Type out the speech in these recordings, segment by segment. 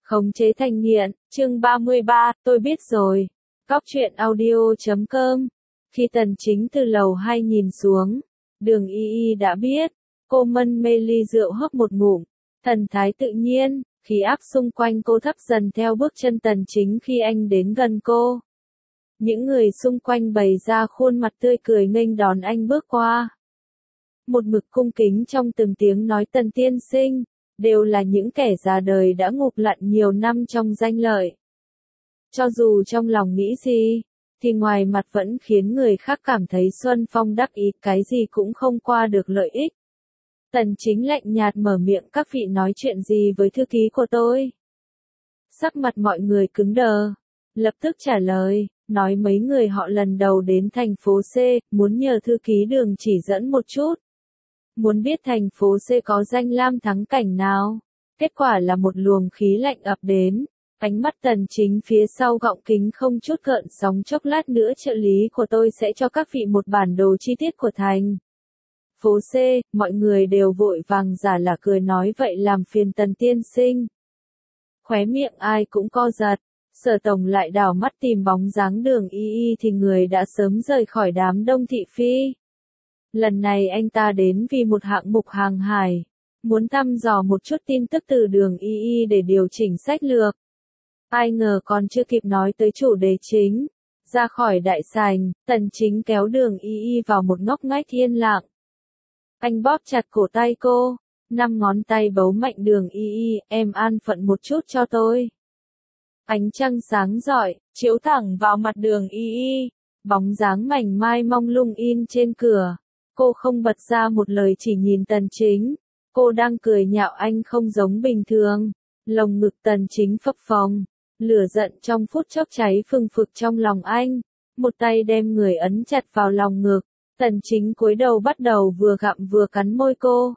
Khống chế thành nghiện, chương 33, tôi biết rồi. Cóc truyện audio.com. Khi Tần Chính từ lầu 2 nhìn xuống, Đường Y Y đã biết, cô mân mê ly rượu hớp một ngụm, thần thái tự nhiên, khí áp xung quanh cô thấp dần theo bước chân Tần Chính khi anh đến gần cô. Những người xung quanh bày ra khuôn mặt tươi cười nghênh đón anh bước qua. Một mực cung kính trong từng tiếng nói Tần tiên sinh, đều là những kẻ già đời đã ngụp lặn nhiều năm trong danh lợi. Cho dù trong lòng nghĩ gì, thì ngoài mặt vẫn khiến người khác cảm thấy Xuân Phong đắc ý, cái gì cũng không qua được lợi ích. Tần Chính lạnh nhạt mở miệng, các vị nói chuyện gì với thư ký của tôi? Sắc mặt mọi người cứng đờ, lập tức trả lời, nói mấy người họ lần đầu đến thành phố C, muốn nhờ thư ký Đường chỉ dẫn một chút. Muốn biết thành phố C có danh lam thắng cảnh nào? Kết quả là một luồng khí lạnh ập đến. Ánh mắt Tần Chính phía sau gọng kính không chút gợn sóng, chốc lát nữa trợ lý của tôi sẽ cho các vị một bản đồ chi tiết của thành phố C. Mọi người đều vội vàng giả là cười nói vậy làm phiền Tần tiên sinh. Khóe miệng ai cũng co giật. Sở tổng lại đảo mắt tìm bóng dáng Đường Y Y thì người đã sớm rời khỏi đám đông thị phi. Lần này anh ta đến vì một hạng mục hàng hải, muốn thăm dò một chút tin tức từ Đường Y Y để điều chỉnh sách lược. Ai ngờ còn chưa kịp nói tới chủ đề chính, ra khỏi đại sảnh, Tần Chính kéo Đường Y Y vào một ngóc ngách yên lặng. Anh bóp chặt cổ tay cô, 5 ngón tay bấu mạnh Đường Y Y, em an phận một chút cho tôi. Ánh trăng sáng rọi, chiếu thẳng vào mặt Đường Y Y, bóng dáng mảnh mai mông lung in trên cửa. Cô không bật ra một lời, chỉ nhìn Tần Chính. Cô đang cười nhạo anh không giống bình thường. Lồng ngực Tần Chính phập phồng, lửa giận trong phút chốc cháy phừng phực trong lòng anh. Một tay đem người ấn chặt vào lòng ngực. Tần Chính cúi đầu bắt đầu vừa gặm vừa cắn môi cô.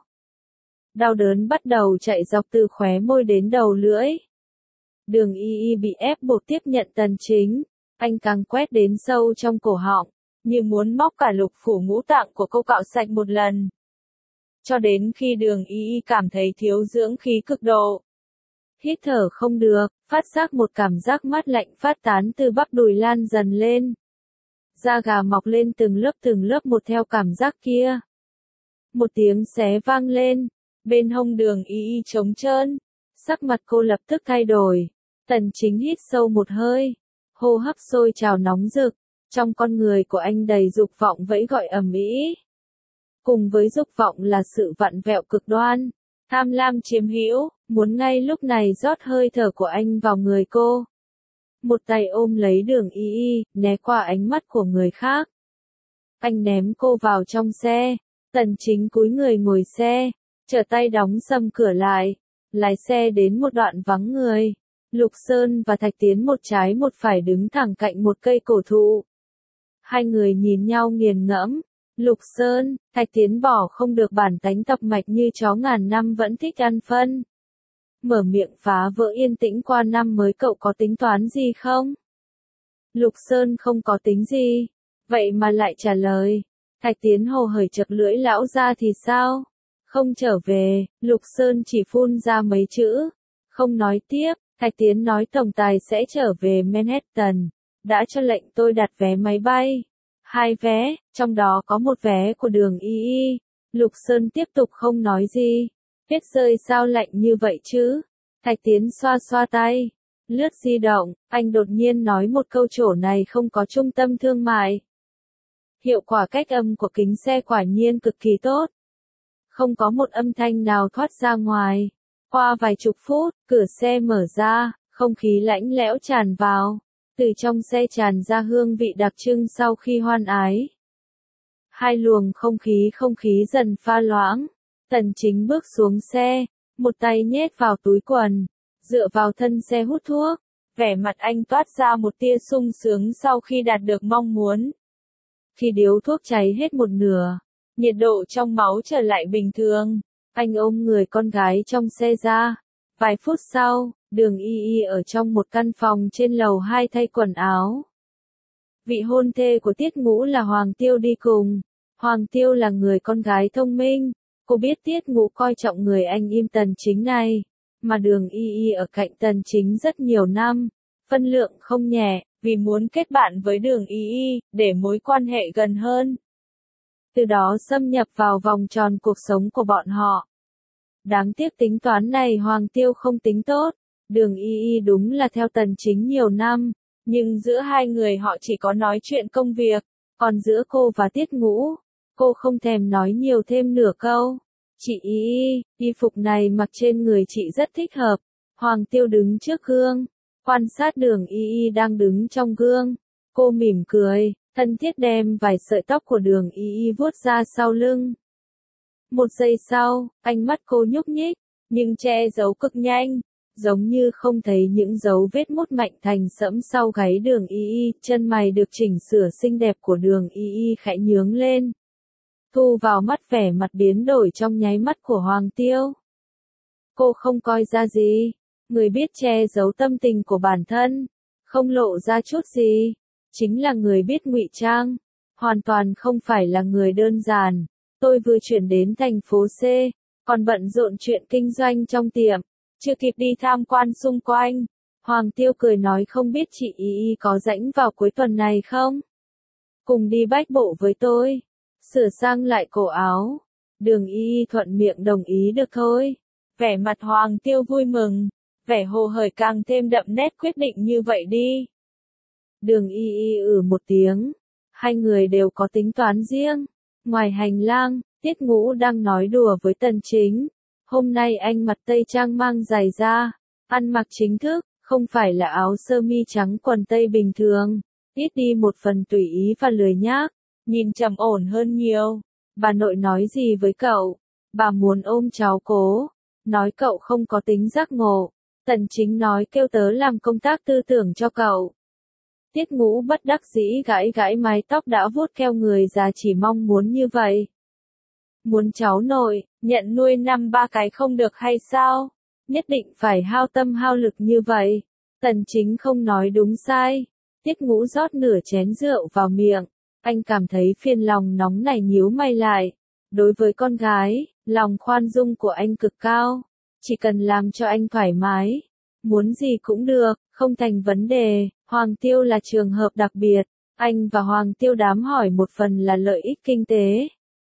Đau đớn bắt đầu chạy dọc từ khóe môi đến đầu lưỡi. Đường Y Y bị ép buộc tiếp nhận Tần Chính. Anh càng quét đến sâu trong cổ họng, như muốn móc cả lục phủ ngũ tạng của cô cạo sạch một lần. Cho đến khi Đường Y Y cảm thấy thiếu dưỡng khí cực độ. Hít thở không được, phát giác một cảm giác mát lạnh phát tán từ bắp đùi lan dần lên. Da gà mọc lên từng lớp một theo cảm giác kia. Một tiếng xé vang lên, bên hông Đường Y Y trống trơn. Sắc mặt cô lập tức thay đổi. Tần Chính hít sâu một hơi, hô hấp sôi trào nóng rực. Trong con người của anh đầy dục vọng vẫy gọi ầm ĩ. Cùng với dục vọng là sự vặn vẹo cực đoan, tham lam chiếm hữu, muốn ngay lúc này rót hơi thở của anh vào người cô. Một tay ôm lấy Đường Y Y, né qua ánh mắt của người khác. Anh ném cô vào trong xe. Tần Chính cúi người ngồi xe, trở tay đóng sầm cửa lại, lái xe đến một đoạn vắng người. Lục Sơn và Thạch Tiến một trái một phải đứng thẳng cạnh một cây cổ thụ. Hai người nhìn nhau nghiền ngẫm. Lục Sơn, Thạch Tiến bỏ không được bản tánh tập mạch như chó ngàn năm vẫn thích ăn phân. Mở miệng phá vỡ yên tĩnh qua năm mới, cậu có tính toán gì không? Lục Sơn không có tính gì. Vậy mà lại trả lời. Thạch Tiến hồ hởi chật lưỡi, lão ra thì sao? Không trở về. Lục Sơn chỉ phun ra mấy chữ. Không nói tiếp. Thạch Tiến nói tổng tài sẽ trở về Manhattan. Đã cho lệnh tôi đặt vé máy bay. 2 vé, trong đó có một vé của Đường Y Y. Lục Sơn tiếp tục không nói gì. Hết rơi sao lạnh như vậy chứ? Thạch Tiến xoa xoa tay. Lướt di động, anh đột nhiên nói một câu, chỗ này không có trung tâm thương mại. Hiệu quả cách âm của kính xe quả nhiên cực kỳ tốt. Không có một âm thanh nào thoát ra ngoài. Qua vài chục phút, cửa xe mở ra, không khí lạnh lẽo tràn vào. Từ trong xe tràn ra hương vị đặc trưng sau khi hoan ái. Hai luồng không khí dần pha loãng. Tần Chính bước xuống xe, một tay nhét vào túi quần, dựa vào thân xe hút thuốc. Vẻ mặt anh toát ra một tia sung sướng sau khi đạt được mong muốn. Khi điếu thuốc cháy hết một nửa, nhiệt độ trong máu trở lại bình thường. Anh ôm người con gái trong xe ra. Vài phút sau, Đường Y Y ở trong một căn phòng trên lầu 2 thay quần áo. Vị hôn thê của Tiết Ngũ là Hoàng Tiêu đi cùng. Hoàng Tiêu là người con gái thông minh. Cô biết Tiết Ngũ coi trọng người anh im Tần Chính này. mà Đường Y Y ở cạnh Tần Chính rất nhiều năm, phân lượng không nhẹ, vì muốn kết bạn với Đường Y Y, để mối quan hệ gần hơn. Từ đó xâm nhập vào vòng tròn cuộc sống của bọn họ. Đáng tiếc tính toán này Hoàng Tiêu không tính tốt, Đường Y Y đúng là theo Tần Chính nhiều năm, nhưng giữa hai người họ chỉ có nói chuyện công việc, còn giữa cô và Tiết Ngũ, cô không thèm nói nhiều thêm nửa câu. Chị Y Y, y phục này mặc trên người chị rất thích hợp. Hoàng Tiêu đứng trước gương, quan sát Đường Y Y đang đứng trong gương. Cô mỉm cười, thân thiết đem vài sợi tóc của Đường Y Y vuốt ra sau lưng. Một giây sau, ánh mắt cô nhúc nhích, nhưng che giấu cực nhanh, giống như không thấy những dấu vết mút mạnh thành sẫm sau gáy Đường Y Y. Chân mày được chỉnh sửa xinh đẹp của Đường Y Y khẽ nhướng lên. Thu vào mắt vẻ mặt biến đổi trong nháy mắt của Hoàng Tiêu. Cô không coi ra gì, người biết che giấu tâm tình của bản thân, không lộ ra chút gì, chính là người biết ngụy trang, hoàn toàn không phải là người đơn giản. Tôi vừa chuyển đến thành phố C, còn bận rộn chuyện kinh doanh trong tiệm, chưa kịp đi tham quan xung quanh. Hoàng Tiêu cười nói không biết chị Y Y có rảnh vào cuối tuần này không? Cùng đi bách bộ với tôi. Sửa sang lại cổ áo. Đường Y Y thuận miệng đồng ý được thôi. Vẻ mặt Hoàng Tiêu vui mừng, vẻ hồ hởi càng thêm đậm nét quyết định như vậy đi. Đường Y Y một tiếng. Hai người đều có tính toán riêng. Ngoài hành lang, Tiết Ngũ đang nói đùa với Tần Chính. Hôm nay anh mặc tây trang mang giày da, ăn mặc chính thức, không phải là áo sơ mi trắng quần tây bình thường, ít đi một phần tùy ý và lười nhác, nhìn trầm ổn hơn nhiều. Bà nội nói gì với cậu? Bà muốn ôm cháu cố, nói cậu không có tính giác ngộ. Tần Chính nói kêu tớ làm công tác tư tưởng cho cậu. Tiết Ngũ bất đắc dĩ gãi gãi mái tóc đã vuốt keo người già chỉ mong muốn như vậy. Muốn cháu nội, nhận nuôi 5-3 cái không được hay sao? Nhất định phải hao tâm hao lực như vậy. Tần Chính không nói đúng sai. Tiết Ngũ rót nửa chén rượu vào miệng. Anh cảm thấy phiền lòng nóng này nhíu mày lại. Đối với con gái, lòng khoan dung của anh cực cao. Chỉ cần làm cho anh thoải mái. Muốn gì cũng được, không thành vấn đề. Hoàng Tiêu là trường hợp đặc biệt. Anh và Hoàng Tiêu đám hỏi một phần là lợi ích kinh tế.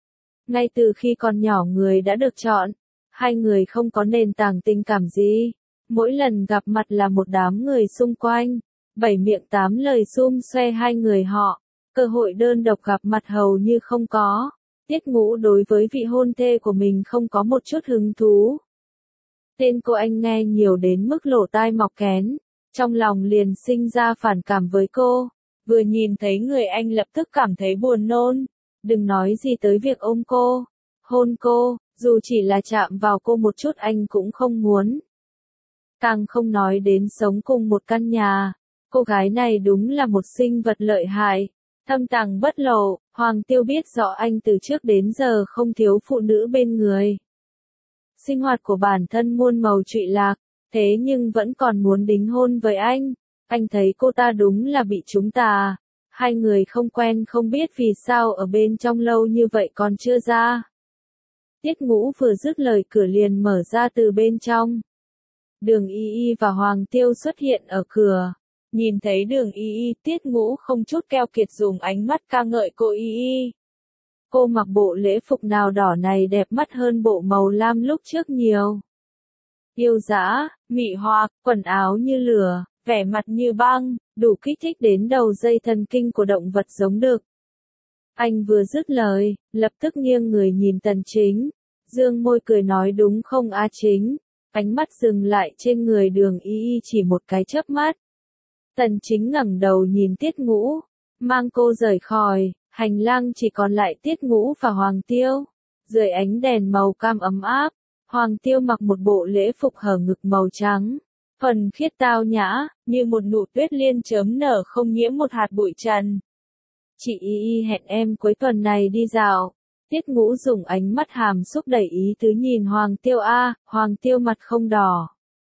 Ngay từ khi còn nhỏ người đã được chọn, hai người không có nền tảng tình cảm gì. Mỗi lần gặp mặt là một đám người xung quanh, 7 miệng 8 lời sum xoe hai người họ, cơ hội đơn độc gặp mặt hầu như không có. Tiết Ngũ đối với vị hôn thê của mình không có một chút hứng thú. Tên cô anh nghe nhiều đến mức lỗ tai mọc kén, trong lòng liền sinh ra phản cảm với cô, vừa nhìn thấy người anh lập tức cảm thấy buồn nôn. Đừng nói gì tới việc ôm cô, hôn cô, dù chỉ là chạm vào cô một chút anh cũng không muốn. Càng không nói đến sống cùng một căn nhà. Cô gái này đúng là một sinh vật lợi hại, thâm tàng bất lộ. Hoàng Tiêu biết rõ anh từ trước đến giờ không thiếu phụ nữ bên người. Sinh hoạt của bản thân muôn màu trụy lạc, thế nhưng vẫn còn muốn đính hôn với anh. Anh thấy cô ta đúng là bị trúng tà. Hai người không quen không biết vì sao ở bên trong lâu như vậy còn chưa ra. Tiết Ngũ vừa dứt lời cửa liền mở ra từ bên trong. Đường Y Y và Hoàng Tiêu xuất hiện ở cửa. Nhìn thấy Đường Y Y, Tiết Ngũ không chút keo kiệt dùng ánh mắt ca ngợi cô Y Y. Cô mặc bộ lễ phục nào đỏ này đẹp mắt hơn bộ màu lam lúc trước nhiều. Yêu dã, mị hoặc, quần áo như lửa, vẻ mặt như băng, đủ kích thích đến đầu dây thần kinh của động vật giống đực. Anh vừa dứt lời, lập tức nghiêng người nhìn Tần Chính, dương môi cười nói đúng không A Chính, ánh mắt dừng lại trên người Đường Y Y chỉ một cái chớp mắt. Tần Chính ngẩng đầu nhìn Tiết Ngũ, mang cô rời khỏi, hành lang chỉ còn lại Tiết Ngũ và Hoàng Tiêu. Dưới ánh đèn màu cam ấm áp, Hoàng Tiêu mặc một bộ lễ phục hở ngực màu trắng. Thuần khiết tao nhã, như một nụ tuyết liên chớm nở không nhiễm một hạt bụi trần. Chị Y Y hẹn em cuối tuần này đi dạo. Tiết Ngũ dùng ánh mắt hàm xúc đẩy ý tứ nhìn Hoàng Tiêu Hoàng Tiêu mặt không đỏ.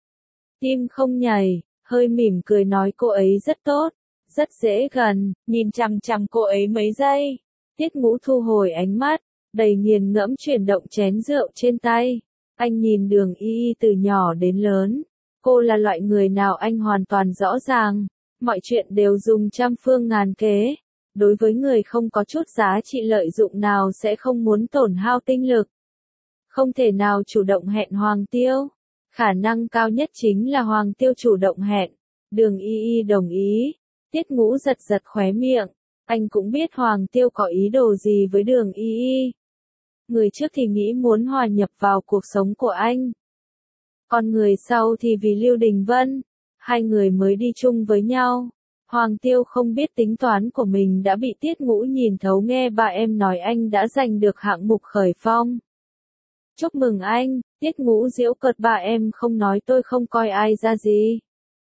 Tim không nhảy, hơi mỉm cười nói cô ấy rất tốt, rất dễ gần, nhìn chằm chằm cô ấy mấy giây. Tiết Ngũ thu hồi ánh mắt, đầy nghiền ngẫm chuyển động chén rượu trên tay. Anh nhìn Đường Y Y từ nhỏ đến lớn. Cô là loại người nào anh hoàn toàn rõ ràng. Mọi chuyện đều dùng trăm phương ngàn kế. Đối với người không có chút giá trị lợi dụng nào sẽ không muốn tổn hao tinh lực. Không thể nào chủ động hẹn Hoàng Tiêu. Khả năng cao nhất chính là Hoàng Tiêu chủ động hẹn. Đường Y Y đồng ý. Tiết Ngũ giật giật khóe miệng. Anh cũng biết Hoàng Tiêu có ý đồ gì với Đường Y Y. Người trước thì nghĩ muốn hòa nhập vào cuộc sống của anh. Còn người sau thì vì Lưu Đình Vân. Hai người mới đi chung với nhau. Hoàng Tiêu không biết tính toán của mình đã bị Tiết Ngũ nhìn thấu, nghe bà em nói anh đã giành được hạng mục khởi phong. Chúc mừng anh, Tiết Ngũ giễu cợt, bà em không nói tôi không coi ai ra gì.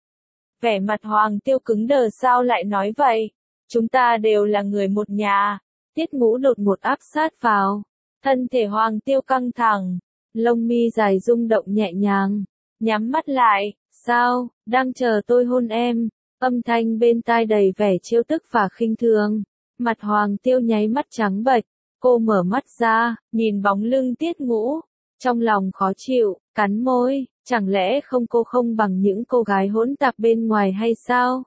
Vẻ mặt Hoàng Tiêu cứng đờ, sao lại nói vậy? Chúng ta đều là người một nhà. Tiết Ngũ đột ngột áp sát vào. Thân thể Hoàng Tiêu căng thẳng. Lông mi dài rung động nhẹ nhàng. Nhắm mắt lại. Sao, đang chờ tôi hôn em? Âm thanh bên tai đầy vẻ trêu tức và khinh thường. Mặt Hoàng Tiêu nháy mắt trắng bệch. Cô mở mắt ra, nhìn bóng lưng Tiết Ngũ. Trong lòng khó chịu, cắn môi. Chẳng lẽ cô không bằng những cô gái hỗn tạp bên ngoài hay sao?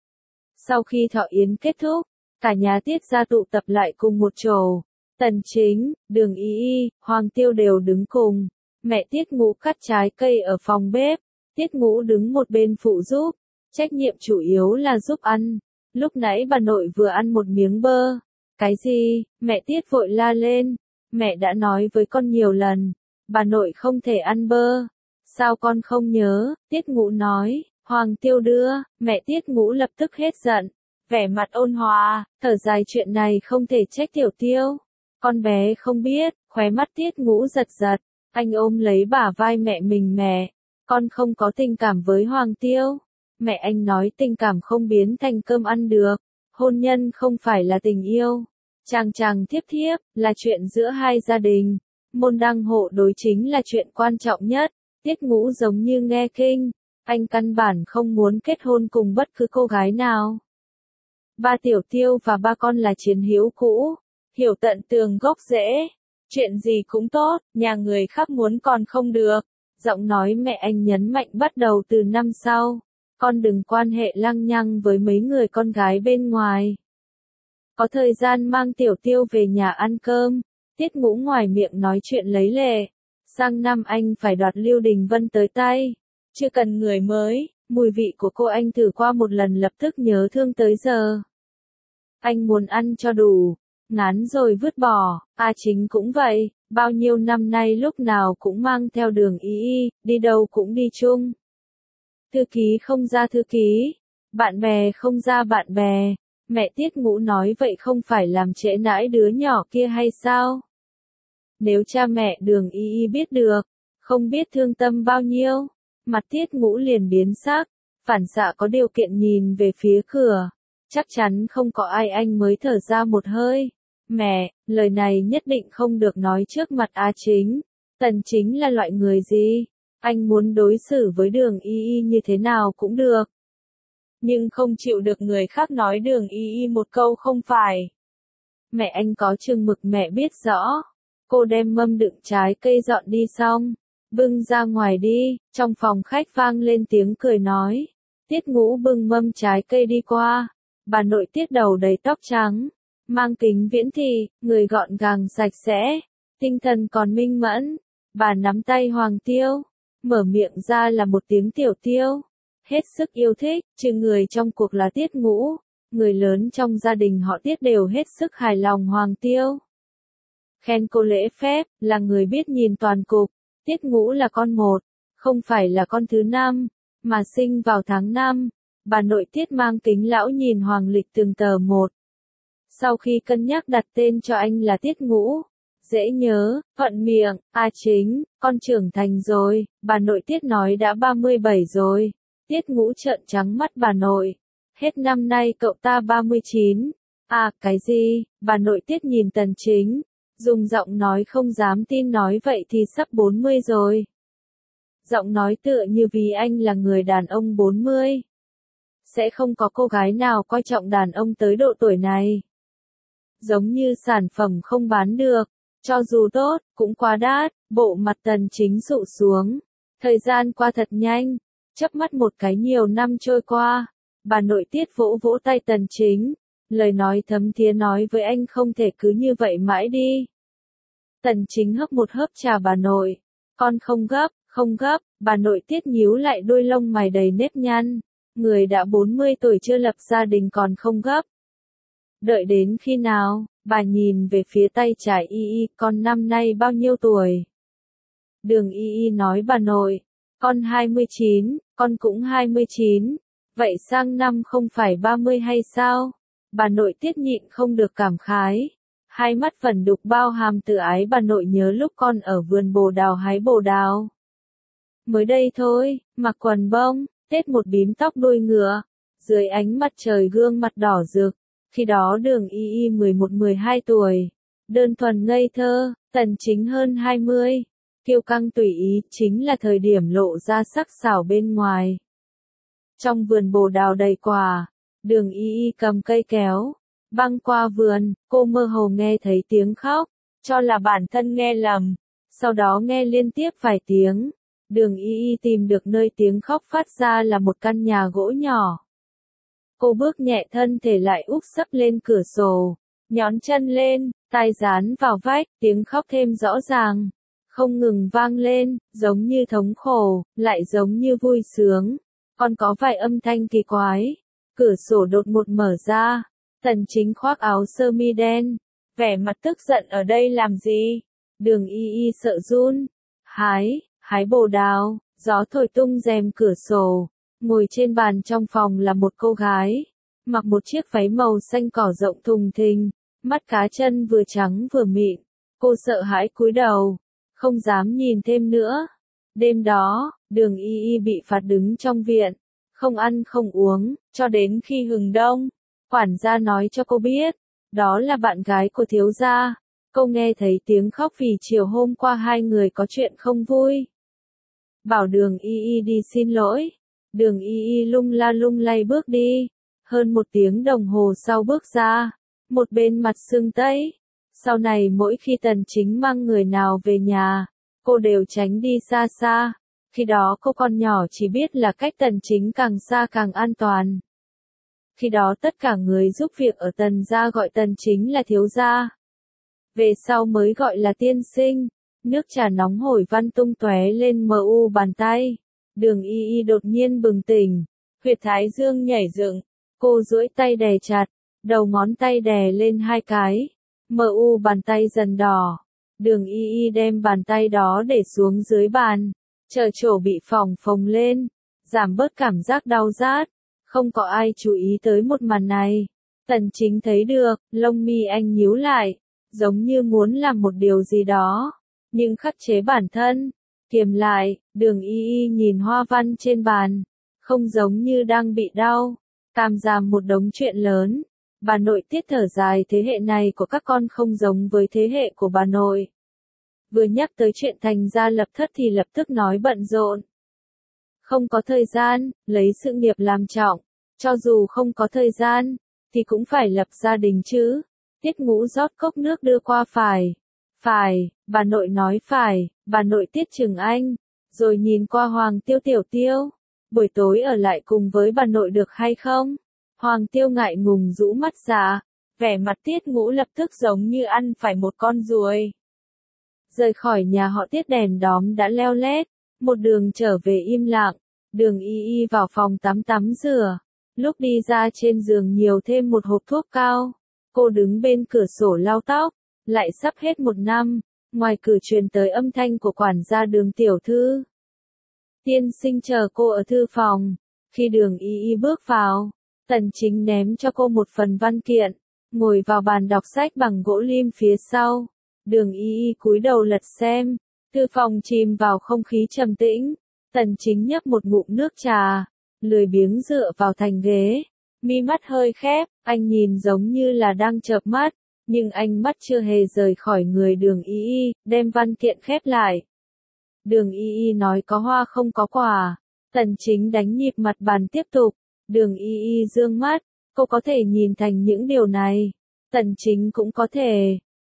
Sau khi thọ yến kết thúc, cả nhà Tiết gia tụ tập lại cùng một chỗ. Tần Chính, Đường Y Y, Hoàng Tiêu đều đứng cùng. Mẹ Tiết Ngũ cắt trái cây ở phòng bếp. Tiết Ngũ đứng một bên phụ giúp. Trách nhiệm chủ yếu là giúp ăn. Lúc nãy bà nội vừa ăn một miếng bơ. Cái gì? Mẹ Tiết vội la lên. Mẹ đã nói với con nhiều lần. Bà nội không thể ăn bơ. Sao con không nhớ? Tiết Ngũ nói. Hoàng Tiêu đưa. Mẹ Tiết Ngũ lập tức hết giận. Vẻ mặt ôn hòa, thở dài, chuyện này không thể trách Tiểu Tiêu. Con bé không biết. Khóe mắt Tiết Ngũ giật giật. Anh ôm lấy bả vai mẹ mình. Mẹ, con không có tình cảm với Hoàng Tiêu. Mẹ anh nói tình cảm không biến thành cơm ăn được. Hôn nhân không phải là tình yêu. Chàng chàng thiếp thiếp, là chuyện giữa hai gia đình. Môn đăng hộ đối chính là chuyện quan trọng nhất. Tiết Ngũ giống như nghe kinh. Anh căn bản không muốn kết hôn cùng bất cứ cô gái nào. Ba Tiểu Tiêu và ba con là chiến hữu cũ. Hiểu tận tường gốc rễ. Chuyện gì cũng tốt, nhà người khác muốn còn không được. Giọng nói mẹ anh nhấn mạnh bắt đầu từ năm sau. Con đừng quan hệ lăng nhăng với mấy người con gái bên ngoài. Có thời gian mang Tiểu Tiêu về nhà ăn cơm. Tiết Ngũ ngoài miệng nói chuyện lấy lệ. Sang năm anh phải đoạt Lưu Đình Vân tới tay. Chưa cần người mới, mùi vị của cô anh thử qua một lần lập tức nhớ thương tới giờ. Anh muốn ăn cho đủ, ngán rồi vứt bỏ. Chính cũng vậy, bao nhiêu năm nay lúc nào cũng mang theo Đường Y Y, đi đâu cũng đi chung. Thư ký không ra thư ký, bạn bè không ra bạn bè. Mẹ Tiết Ngũ nói vậy không phải làm trễ nải đứa nhỏ kia hay sao? Nếu cha mẹ Đường Y Y biết được, không biết thương tâm bao nhiêu. Mặt Tiết Ngũ liền biến sắc, phản xạ có điều kiện nhìn về phía cửa. Chắc chắn không có ai, anh mới thở ra một hơi. Mẹ, lời này nhất định không được nói trước mặt Chính. Tần Chính là loại người gì? Anh muốn đối xử với Đường Y Y như thế nào cũng được. Nhưng không chịu được người khác nói Đường Y Y một câu không phải. Mẹ anh có chừng mực, mẹ biết rõ. Cô đem mâm đựng trái cây dọn đi xong. Bưng ra ngoài đi, trong phòng khách vang lên tiếng cười nói. Tiết Ngũ bưng mâm trái cây đi qua. Bà nội Tiết đầu đầy tóc trắng. Mang kính viễn thị, người gọn gàng sạch sẽ. Tinh thần còn minh mẫn. Bà nắm tay Hoàng Tiêu. Mở miệng ra là một tiếng Tiểu Tiêu. Hết sức yêu thích, trừ người trong cuộc là Tiết Ngũ. Người lớn trong gia đình họ Tiết đều hết sức hài lòng Hoàng Tiêu. Khen cô lễ phép, là người biết nhìn toàn cục. Tiết Ngũ là con một, không phải là con thứ năm, mà sinh vào tháng 5. Bà nội Tiết mang kính lão nhìn hoàng lịch từng tờ một. Sau khi cân nhắc đặt tên cho anh là Tiết Ngũ. Dễ nhớ, thuận miệng, Chính, con trưởng thành rồi, bà nội Tiết nói đã 37 rồi. Tiết Ngũ trợn trắng mắt bà nội. Hết năm nay cậu ta 39. Cái gì? Bà nội Tiết nhìn Tần Chính. Dùng giọng nói không dám tin nói vậy thì sắp 40 rồi. Giọng nói tựa như vì anh là người đàn ông 40. Sẽ không có cô gái nào coi trọng đàn ông tới độ tuổi này. Giống như sản phẩm không bán được. Cho dù tốt, cũng quá đắt, bộ mặt Tần Chính sụ xuống. Thời gian qua thật nhanh, chớp mắt một cái nhiều năm trôi qua. Bà nội Tiết vỗ vỗ tay Tần Chính, lời nói thấm thía nói với anh không thể cứ như vậy mãi đi. Tần Chính hấp một hớp trà bà nội, con không gấp, không gấp, bà nội Tiết nhíu lại đôi lông mày đầy nếp nhăn, người đã 40 tuổi chưa lập gia đình còn không gấp. Đợi đến khi nào, bà nhìn về phía tay trái Y, con năm nay bao nhiêu tuổi? Đường Y nói bà nội, con 29, con cũng 29, vậy sang năm không phải 30 hay sao? Bà nội Tiết nhịn không được cảm khái, hai mắt vẩn đục bao hàm tự ái bà nội nhớ lúc con ở vườn bồ đào hái bồ đào. Mới đây thôi, mặc quần bông, tết một bím tóc đuôi ngựa, dưới ánh mặt trời gương mặt đỏ rực, khi đó đường Y 11-12 tuổi, đơn thuần ngây thơ, Tần Chính hơn 20. Kiêu căng tùy ý chính là thời điểm lộ ra sắc sảo bên ngoài. Trong vườn bồ đào đầy quả, đường Y cầm cây kéo, băng qua vườn, cô mơ hồ nghe thấy tiếng khóc, cho là bản thân nghe lầm, sau đó nghe liên tiếp vài tiếng. Đường Y tìm được nơi tiếng khóc phát ra là một căn nhà gỗ nhỏ. Cô bước nhẹ thân thể lại úp sấp lên cửa sổ, nhón chân lên, tai dán vào vách, tiếng khóc thêm rõ ràng, không ngừng vang lên, giống như thống khổ, lại giống như vui sướng. Còn có vài âm thanh kỳ quái. Cửa sổ đột ngột mở ra, Tần Chính khoác áo sơ mi đen, vẻ mặt tức giận ở đây làm gì? Đường Y sợ run, hái bồ đào, gió thổi tung rèm cửa sổ, ngồi trên bàn trong phòng là một cô gái, mặc một chiếc váy màu xanh cỏ rộng thùng thình, mắt cá chân vừa trắng vừa mịn, cô sợ hãi cúi đầu, không dám nhìn thêm nữa. Đêm đó, đường Y bị phạt đứng trong viện, không ăn không uống, cho đến khi hừng đông, quản gia nói cho cô biết, đó là bạn gái của thiếu gia. Cô nghe thấy tiếng khóc vì chiều hôm qua hai người có chuyện không vui. Bảo đường Y đi xin lỗi. Đường Y lung la lung lay bước đi. Hơn một tiếng đồng hồ sau bước ra, một bên mặt sưng tấy. Sau này mỗi khi Tần Chính mang người nào về nhà, cô đều tránh đi xa xa. Khi đó cô còn nhỏ chỉ biết là cách Tần Chính càng xa càng an toàn. Khi đó tất cả người giúp việc ở Tần gia gọi Tần Chính là thiếu gia. Về sau mới gọi là tiên sinh. Nước trà nóng hổi văng tung tóe lên bàn tay. Đường Y đột nhiên bừng tỉnh, huyệt thái dương nhảy dựng, cô duỗi tay đè chặt, đầu ngón tay đè lên hai cái. Bàn tay dần đỏ. Đường Y đem bàn tay đó để xuống dưới bàn, chờ chỗ bị phồng lên, giảm bớt cảm giác đau rát. Không có ai chú ý tới một màn này. Tần Chính thấy được, lông mi anh nhíu lại, giống như muốn làm một điều gì đó, nhưng khắc chế bản thân, kiềm lại. Đường Y nhìn hoa văn trên bàn, không giống như đang bị đau, cảm giảm một đống chuyện lớn. Bà nội Tiết thở dài, thế hệ này của các con không giống với thế hệ của bà nội. Vừa nhắc tới chuyện thành gia lập thất thì lập tức nói bận rộn. Không có thời gian, lấy sự nghiệp làm trọng, cho dù không có thời gian, thì cũng phải lập gia đình chứ. Tiết Ngũ rót cốc nước đưa qua. Phải, bà nội nói phải. Bà nội Tiết chừng anh, rồi nhìn qua Hoàng Tiêu Tiểu Tiêu. Buổi tối ở lại cùng với bà nội được hay không? Hoàng Tiêu ngại ngùng rũ mắt ra, vẻ mặt Tiết Ngũ lập tức giống như ăn phải một con ruồi. Rời khỏi nhà họ Tiết đèn đóm đã leo lét, một đường trở về im lặng. Đường Y vào phòng tắm rửa, lúc đi ra trên giường nhiều thêm một hộp thuốc cao. Cô đứng bên cửa sổ lau tóc, lại sắp hết một năm, ngoài cửa truyền tới âm thanh của quản gia Đường tiểu thư. Tiên sinh chờ cô ở thư phòng. Khi đường Y bước vào, Tần Chính ném cho cô một phần văn kiện, ngồi vào bàn đọc sách bằng gỗ lim phía sau. Đường Y cúi đầu lật xem, thư phòng chìm vào không khí trầm tĩnh. Tần Chính nhấp một ngụm nước trà, lười biếng dựa vào thành ghế, mi mắt hơi khép, anh nhìn giống như là đang chợp mắt, nhưng ánh mắt chưa hề rời khỏi người đường Y, đem văn kiện khép lại. Đường Y nói có hoa không có quả. Tần Chính đánh nhịp mặt bàn tiếp tục. Đường Y dương mắt, cô có thể nhìn thành những điều này. Tần Chính cũng có thể.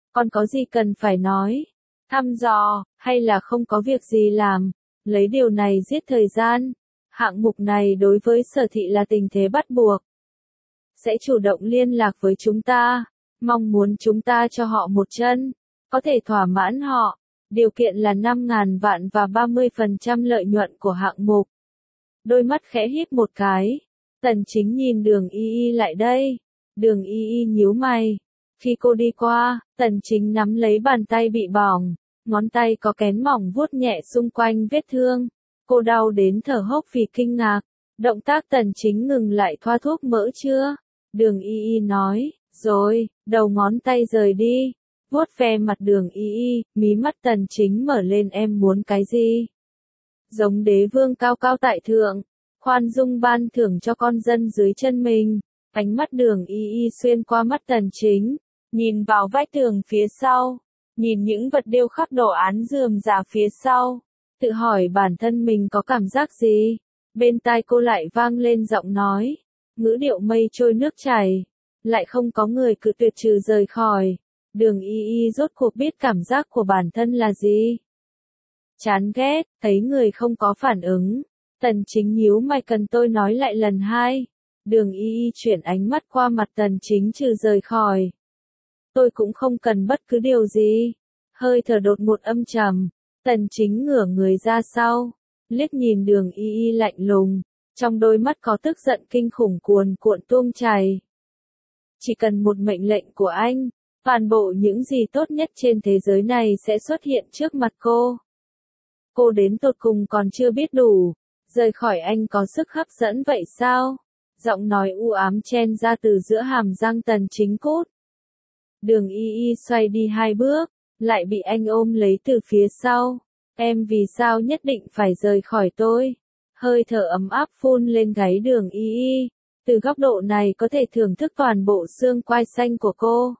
Còn có gì cần phải nói? Thăm dò, hay là không có việc gì làm? Lấy điều này giết thời gian. Hạng mục này đối với Sở Thị là tình thế bắt buộc. Sẽ chủ động liên lạc với chúng ta. Mong muốn chúng ta cho họ một chân. Có thể thỏa mãn họ. Điều kiện là 5.000 vạn và 30% lợi nhuận của hạng mục. Đôi mắt khẽ híp một cái. Tần Chính nhìn Đường Y Y lại đây. Đường Y Y nhíu mày. Khi cô đi qua, Tần Chính nắm lấy bàn tay bị bỏng. Ngón tay có kén mỏng vuốt nhẹ xung quanh vết thương. Cô đau đến thở hốc vì kinh ngạc. Động tác Tần Chính ngừng lại. Thoa thuốc mỡ chưa? Đường Y Y nói, rồi, đầu ngón tay rời đi. Vuốt ve mặt Đường Y Y, mí mắt Tần Chính mở lên. Em muốn cái gì? Giống đế vương cao cao tại thượng, khoan dung ban thưởng cho con dân dưới chân mình. Ánh mắt Đường Y Y xuyên qua mắt Tần Chính, nhìn vào vách tường phía sau, nhìn những vật điêu khắc đồ án rườm rà phía sau, tự hỏi bản thân mình có cảm giác gì. Bên tai cô lại vang lên giọng nói, ngữ điệu mây trôi nước chảy, lại không có người cự tuyệt trừ rời khỏi. Đường Y Y rốt cuộc biết cảm giác của bản thân là gì. Chán ghét, thấy người không có phản ứng. Tần Chính nhíu mày, cần tôi nói lại lần hai. Đường Y Y chuyển ánh mắt qua mặt Tần Chính trừ rời khỏi. Tôi cũng không cần bất cứ điều gì. Hơi thở đột ngột âm trầm. Tần Chính ngửa người ra sau, liếc nhìn Đường Y Y lạnh lùng. Trong đôi mắt có tức giận kinh khủng cuồn cuộn tuôn chảy. Chỉ cần một mệnh lệnh của anh, toàn bộ những gì tốt nhất trên thế giới này sẽ xuất hiện trước mặt cô. Cô đến tột cùng còn chưa biết đủ. Rời khỏi anh có sức hấp dẫn vậy sao? Giọng nói u ám chen ra từ giữa hàm răng Tần Chính cốt. Đường Y Y xoay đi 2 bước, lại bị anh ôm lấy từ phía sau. Em vì sao nhất định phải rời khỏi tôi? Hơi thở ấm áp phun lên gáy Đường Y Y. Từ góc độ này có thể thưởng thức toàn bộ xương quai xanh của cô.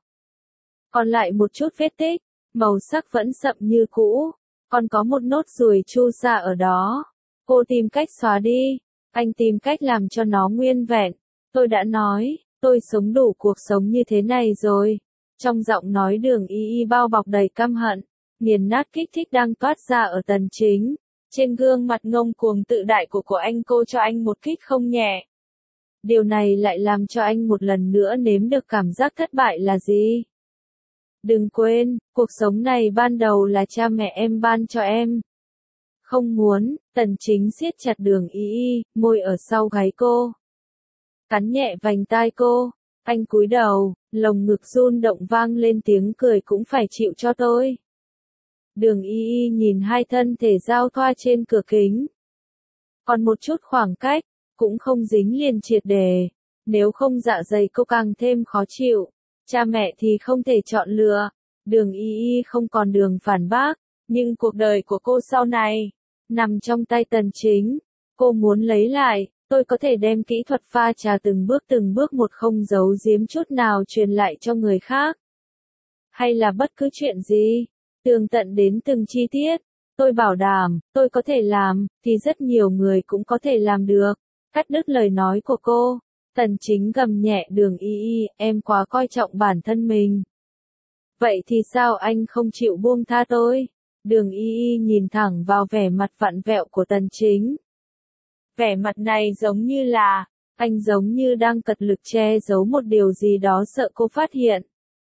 Còn lại một chút vết tích, màu sắc vẫn sậm như cũ. Còn có một nốt ruồi chu sa ở đó. Cô tìm cách xóa đi. Anh tìm cách làm cho nó nguyên vẹn. Tôi đã nói, tôi sống đủ cuộc sống như thế này rồi. Trong giọng nói Đường Y Y bao bọc đầy căm hận. Nghiền nát kích thích đang toát ra ở Tần Chính. Trên gương mặt ngông cuồng tự đại của anh, cô cho anh một kích không nhẹ. Điều này lại làm cho anh một lần nữa nếm được cảm giác thất bại là gì. Đừng quên, cuộc sống này ban đầu là cha mẹ em ban cho em. Không muốn. Tần Chính siết chặt Đường Y Y, môi ở sau gáy cô. Cắn nhẹ vành tai cô. Anh cúi đầu, lồng ngực run động vang lên tiếng cười, cũng phải chịu cho tôi. Đường Y Y nhìn hai thân thể giao thoa trên cửa kính. Còn một chút khoảng cách, cũng không dính liền triệt để. Nếu không dạ dày cô càng thêm khó chịu. Cha mẹ thì không thể chọn lựa. Đường Y Y không còn đường phản bác. Nhưng cuộc đời của cô sau này nằm trong tay Tần Chính. Cô muốn lấy lại. Tôi có thể đem kỹ thuật pha trà từng bước một không giấu giếm chút nào truyền lại cho người khác. Hay là bất cứ chuyện gì, tường tận đến từng chi tiết. Tôi bảo đảm, tôi có thể làm, thì rất nhiều người cũng có thể làm được. Cắt đứt lời nói của cô. Tần Chính gầm nhẹ, Đường Y Y, em quá coi trọng bản thân mình. Vậy thì sao anh không chịu buông tha tôi? Đường Y Y nhìn thẳng vào vẻ mặt vặn vẹo của Tần Chính. Vẻ mặt này giống như là, anh giống như đang cật lực che giấu một điều gì đó sợ cô phát hiện.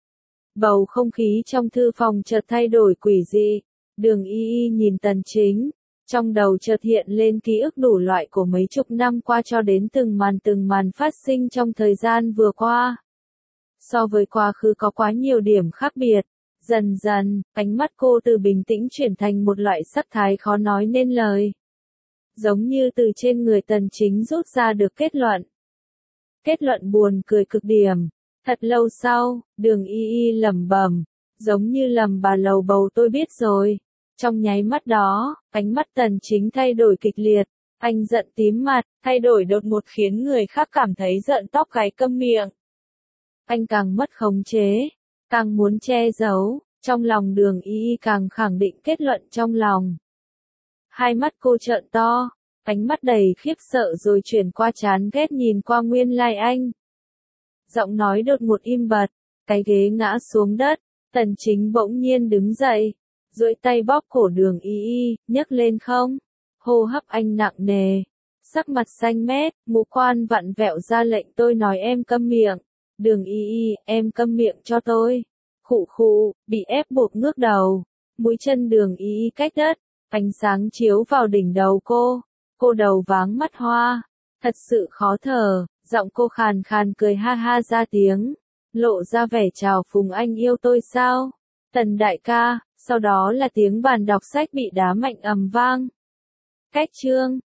Bầu không khí trong thư phòng chợt thay đổi quỷ dị. Đường Y Y nhìn Tần Chính. Trong đầu chợt hiện lên ký ức đủ loại của mấy chục năm qua cho đến từng màn phát sinh trong thời gian vừa qua. So với quá khứ có quá nhiều điểm khác biệt. Dần dần, ánh mắt cô từ bình tĩnh chuyển thành một loại sắc thái khó nói nên lời. Giống như từ trên người Tần Chính rút ra được kết luận. Kết luận buồn cười cực điểm. Thật lâu sau, Đường Y Y lẩm bẩm, giống như lầm bà lầu bầu, tôi biết rồi. Trong nháy mắt đó, ánh mắt Tần Chính thay đổi kịch liệt. Anh giận tím mặt, thay đổi đột ngột khiến người khác cảm thấy giận tóc gáy câm miệng. Anh càng mất khống chế, càng muốn che giấu. Trong lòng Đường Y Y càng khẳng định kết luận trong lòng. Hai mắt cô trợn to, ánh mắt đầy khiếp sợ rồi chuyển qua chán ghét nhìn qua nguyên lai anh. Giọng nói đột ngột im bặt, cái ghế ngã xuống đất, Tần Chính bỗng nhiên đứng dậy, duỗi tay bóp cổ Đường Y Y, nhấc lên không? Hô hấp anh nặng nề, sắc mặt xanh mét, ngũ quan vặn vẹo ra lệnh tôi nói em câm miệng. Đường Y Y, em câm miệng cho tôi. Khụ khụ, bị ép buộc ngước đầu, mũi chân Đường Y Y cách đất, ánh sáng chiếu vào đỉnh đầu cô đầu váng mắt hoa, thật sự khó thở, giọng cô khàn khàn cười ha ha ra tiếng, lộ ra vẻ trào phúng anh yêu tôi sao? Tần đại ca, sau đó là tiếng bàn đọc sách bị đá mạnh ầm vang. Cách chương